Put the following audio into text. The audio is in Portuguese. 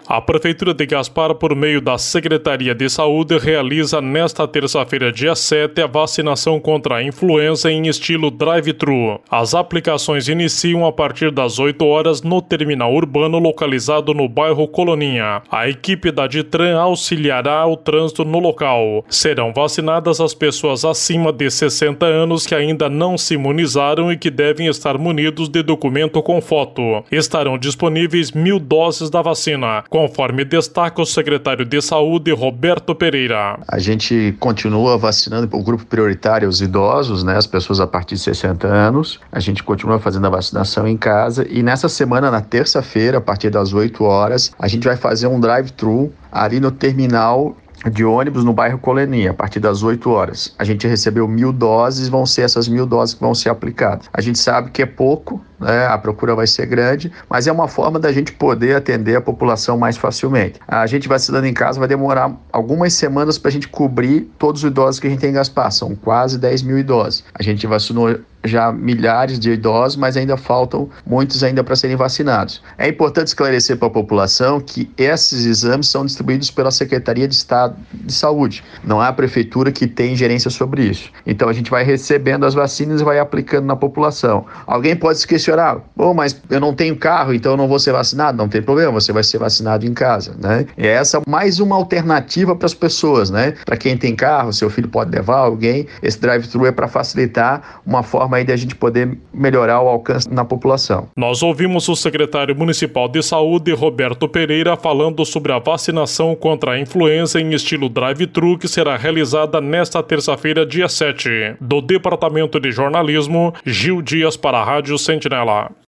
A Prefeitura de Gaspar, por meio da Secretaria de Saúde, realiza nesta terça-feira, dia 7, a vacinação contra a influenza em estilo drive-thru. As aplicações iniciam a partir das 8 horas no terminal urbano localizado no bairro Coloninha. A equipe da Ditran auxiliará o trânsito no local. Serão vacinadas as pessoas acima de 60 anos que ainda não se imunizaram e que devem estar munidos de documento com foto. Estarão disponíveis 1.000 doses da vacina, conforme destaca o secretário de Saúde, Roberto Pereira. A gente continua vacinando o grupo prioritário, os idosos, né, as pessoas a partir de 60 anos. A gente continua fazendo a vacinação em casa e nessa semana, na terça-feira, a partir das 8 horas, a gente vai fazer um drive-thru ali no terminal de ônibus no bairro Coloninha, a partir das 8 horas. A gente recebeu 1.000 doses, vão ser essas 1.000 doses que vão ser aplicadas. A gente sabe que é pouco, né? A procura vai ser grande, mas é uma forma da gente poder atender a população mais facilmente. A gente vacinando em casa vai demorar algumas semanas para a gente cobrir todos os idosos que a gente tem em Gaspar, são quase 10.000 idosos. A gente vacinou já milhares de idosos, mas ainda faltam muitos ainda para serem vacinados. É importante esclarecer para a população que esses exames são distribuídos pela Secretaria de Estado de Saúde. Não é a Prefeitura que tem gerência sobre isso. Então a gente vai recebendo as vacinas e vai aplicando na população. Alguém pode se questionar, mas eu não tenho carro, então eu não vou ser vacinado? Não tem problema, você vai ser vacinado em casa, né? E essa é mais uma alternativa para as pessoas, né? Para quem tem carro, seu filho pode levar alguém, esse drive-thru é para facilitar uma forma aí de a gente poder melhorar o alcance na população. Nós ouvimos o secretário municipal de saúde, Roberto Pereira, falando sobre a vacinação contra a influenza em estilo drive-thru que será realizada nesta terça-feira, dia 7. Do Departamento de Jornalismo, Gil Dias para a Rádio Sentinela.